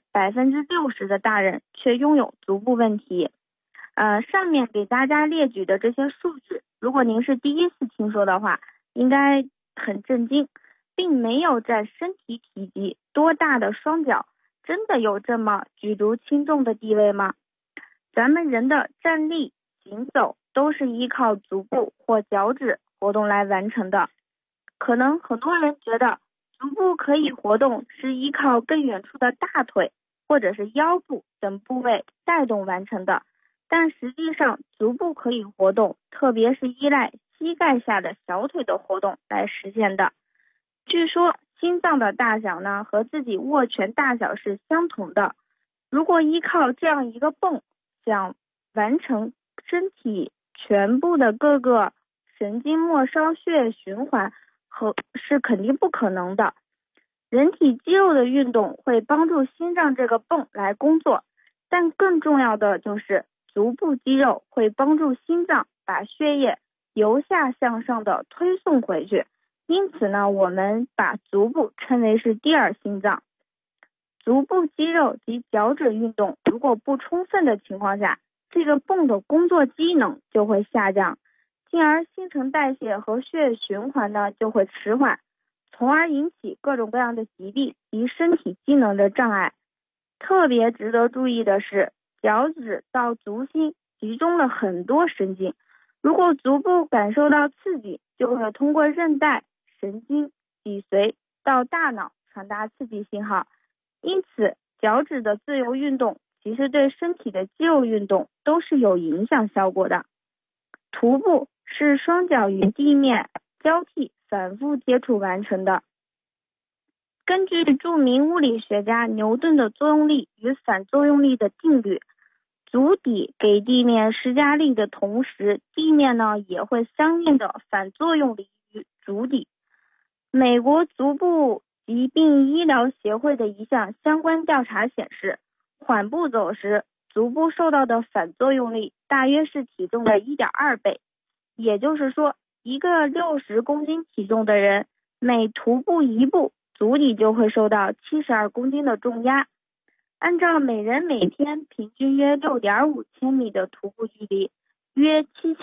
60%的大人却拥有足部问题。上面给大家列举的这些数据，如果您是第一次听说的话，应该很震惊，并没有在身体体积多大的双脚真的有这么举足轻重的地位吗？咱们人的站立、行走都是依靠足部或脚趾活动来完成的。可能很多人觉得足部可以活动是依靠更远处的大腿或者是腰部等部位带动完成的，但实际上足部可以活动，特别是依赖膝盖下的小腿的活动来实现的。据说心脏的大小呢和自己握拳大小是相同的，如果依靠这样一个泵想完成身体全部的各个神经末梢血液循环是肯定不可能的。人体肌肉的运动会帮助心脏这个泵来工作，但更重要的就是足部肌肉会帮助心脏把血液由下向上的推送回去，因此呢，我们把足部称为是第二心脏。足部肌肉及脚趾运动如果不充分的情况下，这个泵的工作机能就会下降，进而新陈代谢和血液循环呢就会迟缓，从而引起各种各样的疾病及身体机能的障碍。特别值得注意的是，脚趾到足心集中了很多神经，如果足部感受到刺激，就会通过韧带、神经、脊髓到大脑传达刺激信号。因此，脚趾的自由运动其实对身体的肌肉运动都是有影响效果的。徒步是双脚与地面交替反复接触完成的。根据著名物理学家牛顿的作用力与反作用力的定律，足底给地面施加力的同时，地面呢也会相应的反作用力于足底。美国足部疾病医疗协会的一项相关调查显示，缓步走时，足部受到的反作用力大约是体重的 1.2 倍，也就是说，一个60公斤体重的人，每徒步一步，足底就会受到72公斤的重压。按照每人每天平均约 6.5 千米的徒步距离，约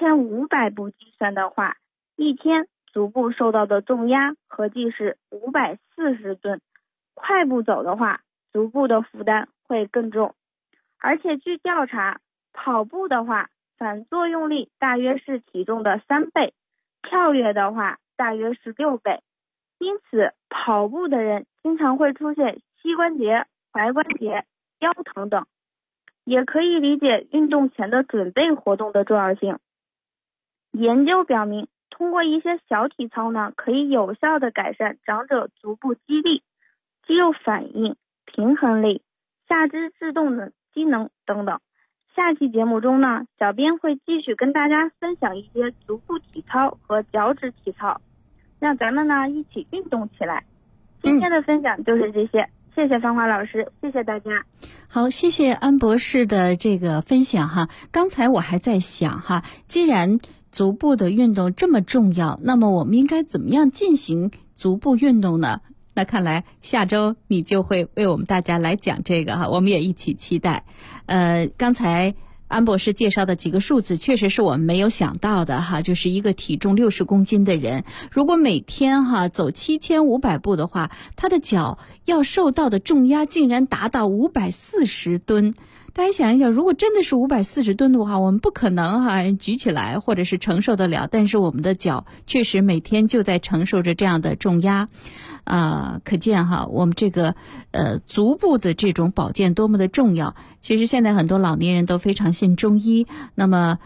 7500步计算的话，一天足部受到的重压合计是540吨。快步走的话，足部的负担会更重。而且据调查，跑步的话，反作用力大约是体重的3倍，跳跃的话大约是6倍。因此，跑步的人经常会出现膝关节、踝关节、腰疼等，也可以理解运动前的准备活动的重要性。研究表明，通过一些小体操呢，可以有效的改善长者足部肌力、肌肉反应、平衡力、下肢制动的机能等等。下期节目中呢，小编会继续跟大家分享一些足部体操和脚趾体操，让咱们呢一起运动起来。今天的分享就是这些，谢谢芳华老师，谢谢大家。 好，谢谢安博士的这个分享哈。刚才我还在想哈，既然足部的运动这么重要，那么我们应该怎么样进行足部运动呢？那看来下周你就会为我们大家来讲这个哈，我们也一起期待。刚才安博士介绍的几个数字确实是我们没有想到的哈，就是一个体重60公斤的人，如果每天走7500步的话，他的脚要受到的重压竟然达到540吨。大家想一想，如果真的是540吨的话，我们不可能举起来或者是承受得了，但是我们的脚确实每天就在承受着这样的重压。可见我们这个足部的这种保健多么的重要。其实现在很多老年人都非常信中医，那么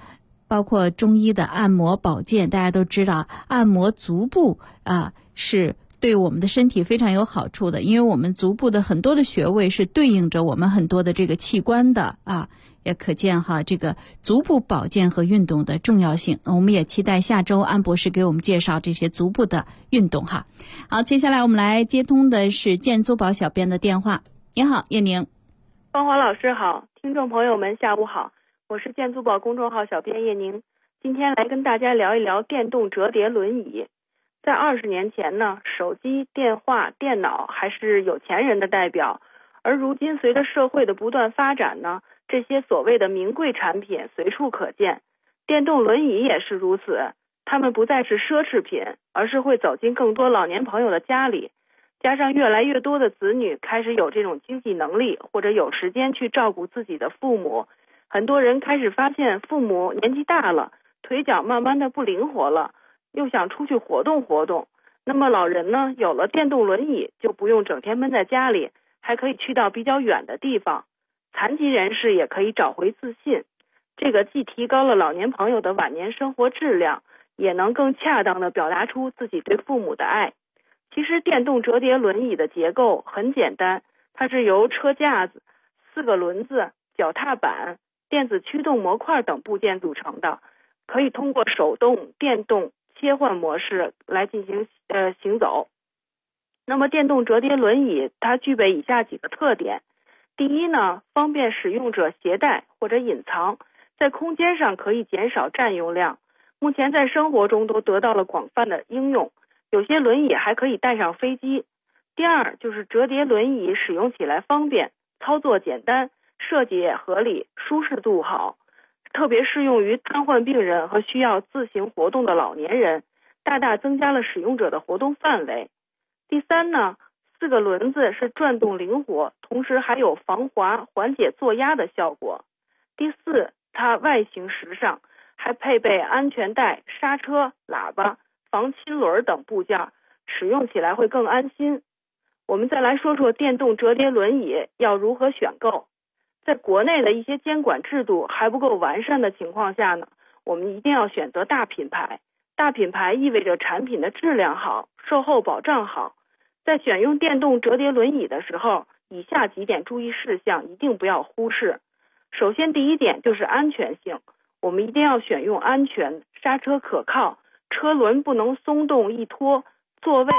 包括中医的按摩保健，大家都知道按摩足部是对我们的身体非常有好处的，因为我们足部的很多的穴位是对应着我们很多的这个器官的也可见这个足部保健和运动的重要性。我们也期待下周安博士给我们介绍这些足部的运动好，接下来我们来接通的是健足宝小编的电话。你好，叶宁。 芳华老师好，听众朋友们下午好，我是健足宝公众号小编叶宁，今天来跟大家聊一聊电动折叠轮椅。在20年前呢，手机、电话、电脑还是有钱人的代表，而如今随着社会的不断发展呢，这些所谓的名贵产品随处可见，电动轮椅也是如此，它们不再是奢侈品，而是会走进更多老年朋友的家里。加上越来越多的子女开始有这种经济能力或者有时间去照顾自己的父母，很多人开始发现父母年纪大了，腿脚慢慢的不灵活了，又想出去活动活动。那么老人呢，有了电动轮椅就不用整天闷在家里，还可以去到比较远的地方。残疾人士也可以找回自信，这个既提高了老年朋友的晚年生活质量，也能更恰当地表达出自己对父母的爱。其实电动折叠轮椅的结构很简单，它是由车架子、4个轮子、脚踏板、电子驱动模块等部件组成的，可以通过手动、电动切换模式来进行行走。那么电动折叠轮椅它具备以下几个特点。第一呢，方便使用者携带或者隐藏，在空间上可以减少占用量，目前在生活中都得到了广泛的应用，有些轮椅还可以带上飞机。第二就是折叠轮椅使用起来方便，操作简单，设计也合理，舒适度好，特别适用于瘫痪病人和需要自行活动的老年人，大大增加了使用者的活动范围。第三呢，4个轮子是转动灵活，同时还有防滑、缓解坐压的效果。第四，它外形时尚，还配备安全带、刹车、喇叭、防倾轮等部件，使用起来会更安心。我们再来说说电动折叠轮椅要如何选购。在国内的一些监管制度还不够完善的情况下呢，我们一定要选择大品牌。大品牌意味着产品的质量好，售后保障好。在选用电动折叠轮椅的时候，以下几点注意事项一定不要忽视。首先第一点就是安全性，我们一定要选用安全、刹车可靠、车轮不能松动易脱、座位。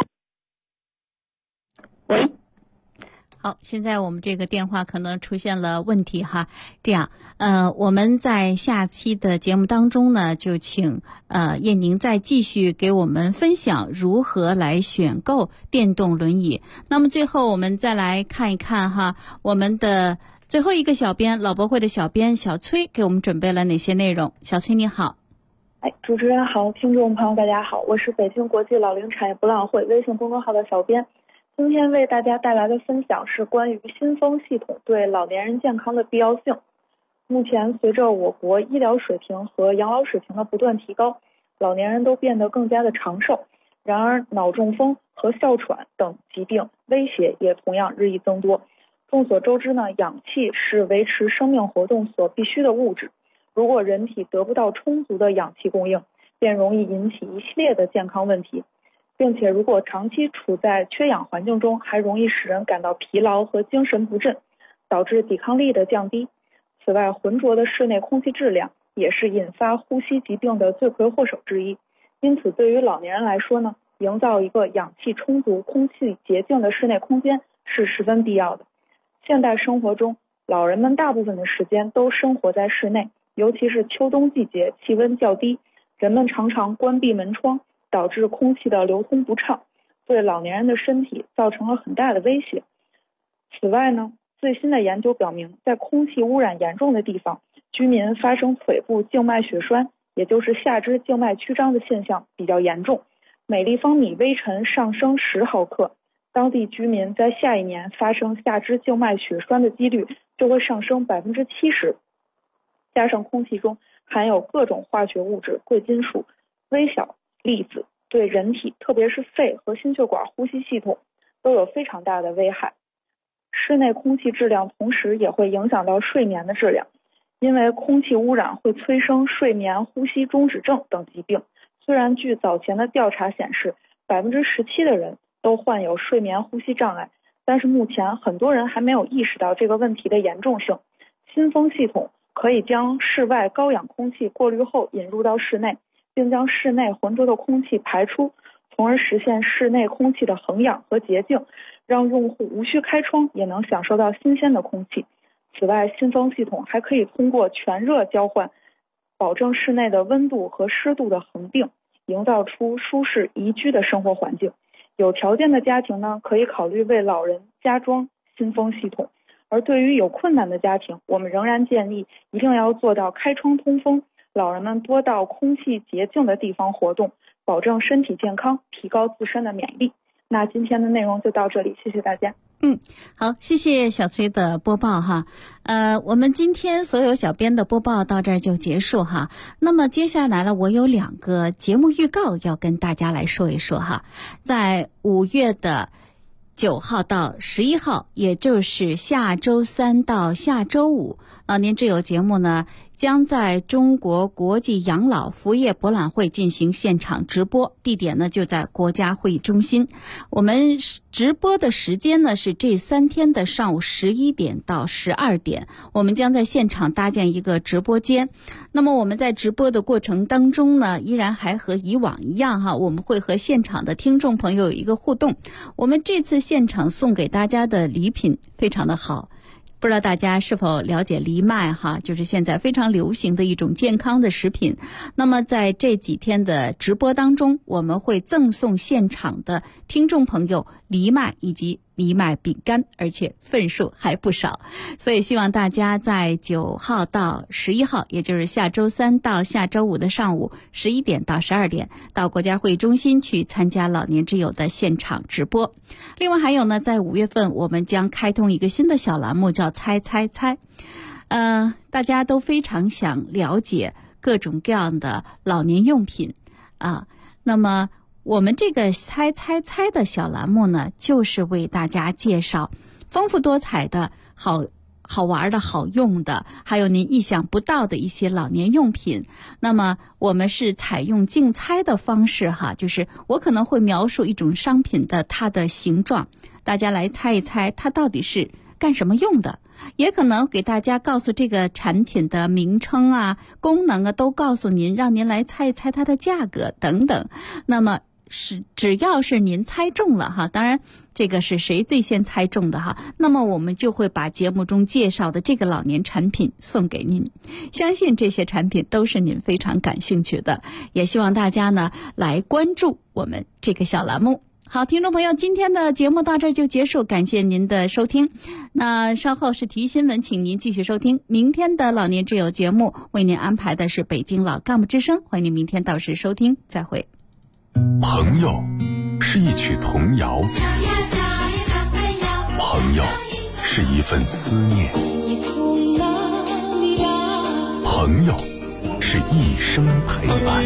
喂，好，现在我们这个电话可能出现了问题这样我们在下期的节目当中呢，就请叶宁再继续给我们分享如何来选购电动轮椅。那么最后我们再来看一看我们的最后一个小编，老博会的小编小崔给我们准备了哪些内容。小崔你好。 主持人好，听众朋友大家好，我是北京国际老龄产业博览会微信公众号的小编。今天为大家带来的分享是关于新风系统对老年人健康的必要性。目前随着我国医疗水平和养老水平的不断提高，老年人都变得更加的长寿，然而脑中风和哮喘等疾病威胁也同样日益增多。众所周知呢，氧气是维持生命活动所必需的物质，如果人体得不到充足的氧气供应，便容易引起一系列的健康问题，并且如果长期处在缺氧环境中，还容易使人感到疲劳和精神不振，导致抵抗力的降低。此外，浑浊的室内空气质量也是引发呼吸疾病的罪魁祸首之一。因此，对于老年人来说呢，营造一个氧气充足、空气洁净的室内空间是十分必要的。现代生活中，老人们大部分的时间都生活在室内，尤其是秋冬季节气温较低，人们常常关闭门窗，导致空气的流通不畅，对老年人的身体造成了很大的威胁。此外呢，最新的研究表明，在空气污染严重的地方，居民发生腿部静脉血栓，也就是下肢静脉曲张的现象比较严重，每立方米微尘上升10毫克，当地居民在下一年发生下肢静脉血栓的几率就会上升70%。加上空气中含有各种化学物质、贵金属、微小粒子，对人体特别是肺和心血管呼吸系统都有非常大的危害。室内空气质量同时也会影响到睡眠的质量， 因为空气污染会催生睡眠呼吸中止症等疾病。虽然据早前的调查显示，17%的人都患有睡眠呼吸障碍，但是目前很多人还没有意识到这个问题的严重性。新风系统可以将室外高氧空气过滤后引入到室内，并将室内浑浊的空气排出，从而实现室内空气的恒氧和洁净，让用户无需开窗也能享受到新鲜的空气。此外，新风系统还可以通过全热交换，保证室内的温度和湿度的恒定，营造出舒适宜居的生活环境。有条件的家庭呢，可以考虑为老人加装新风系统。而对于有困难的家庭，我们仍然建议一定要做到开窗通风，老人们多到空气洁净的地方活动，保证身体健康，提高自身的免疫力。那今天的内容就到这里，谢谢大家。 好，谢谢小崔的播报哈。我们今天所有小编的播报到这儿就结束哈。那么接下来呢，我有2个节目预告要跟大家来说一说哈。在5月的9号到11号，也就是下周3到下周5，老年之友节目呢将在中国国际养老服务业博览会进行现场直播，地点呢就在国家会议中心。我们直播的时间呢是这3天的上午11点到12点，我们将在现场搭建一个直播间。那么我们在直播的过程当中呢，依然还和以往一样哈，我们会和现场的听众朋友有一个互动。我们这次现场送给大家的礼品非常的好，不知道大家是否了解藜麦哈，就是现在非常流行的一种健康的食品。那么在这几天的直播当中，我们会赠送现场的听众朋友藜麦以及藜麦饼干，而且份数还不少。所以希望大家在9号到11号，也就是下周3到下周5的上午11点到12点，到国家会议中心去参加老年之友的现场直播。另外还有呢，在5月份我们将开通一个新的小栏目，叫猜猜猜。大家都非常想了解各种各样的老年用品啊。那么我们这个猜猜猜的小栏目呢，就是为大家介绍丰富多彩的好玩的好用的，还有您意想不到的一些老年用品。那么我们是采用竞猜的方式哈，就是我可能会描述一种商品的它的形状，大家来猜一猜它到底是干什么用的，也可能给大家告诉这个产品的名称啊、功能啊，都告诉您，让您来猜一猜它的价格等等。那么只要是您猜中了哈，当然这个是谁最先猜中的哈，那么我们就会把节目中介绍的这个老年产品送给您。相信这些产品都是您非常感兴趣的，也希望大家呢来关注我们这个小栏目。好，听众朋友，今天的节目到这儿就结束，感谢您的收听。那稍后是体育新闻，请您继续收听明天的老年之友节目，为您安排的是北京老干部之声，欢迎您明天到时收听，再会。 朋友是一曲童谣，朋友是一份思念，朋友是一生陪伴。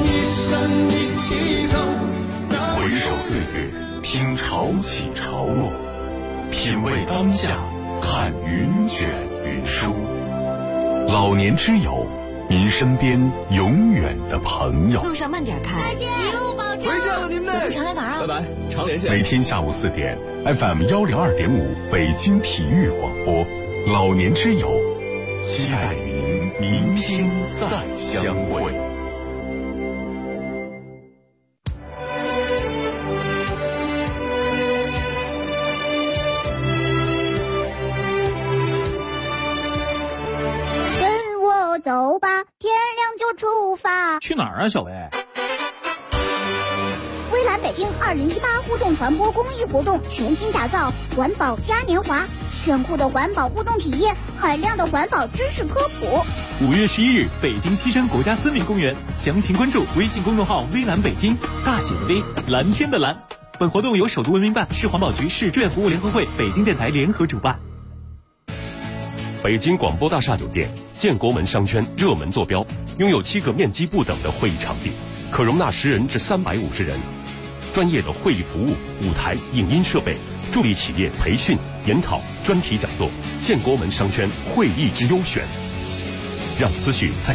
回首岁月，听潮起潮落，品味当下，看云卷云舒。老年之友，您身边永远的朋友。 路上慢点开。再见，一路保重。 回见了您呢。 常来玩啊。 拜拜，常连线。 每天下午4点 ，FM 102.5北京体育广播，老年之友，期待您明天再相会。 走吧，天亮就出发。 去哪儿啊，小薇？ 蔚蓝北京2018互动传播公益活动全新打造环保嘉年华，炫酷的环保互动体验，海量的环保知识科普。 5月11日，北京西山国家森林公园，详情关注微信公众号“蔚蓝北京”，大写的 V， 蓝天的蓝。本活动由首都文明办、市环保局、市志愿服务联合会、北京电台联合主办。 北京广播大厦酒店建国门商圈热门坐标，拥有7个面积不等的会议场地，可容纳10人至350人。专业的会议服务、舞台、影音设备，助力企业培训、研讨、专题讲座。建国门商圈会议之优选。 让思绪在